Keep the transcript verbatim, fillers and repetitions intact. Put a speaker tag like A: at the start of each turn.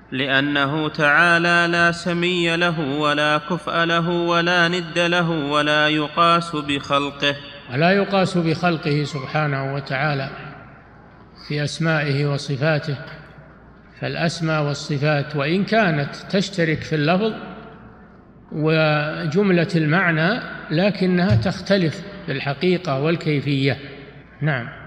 A: لأنه تعالى لا سمي له ولا كفء له ولا ند له ولا يقاس بخلقه
B: ولا يقاس بخلقه سبحانه وتعالى في أسمائه وصفاته. فالأسماء والصفات وإن كانت تشترك في اللفظ وجملة المعنى لكنها تختلف في الحقيقة والكيفية. نعم.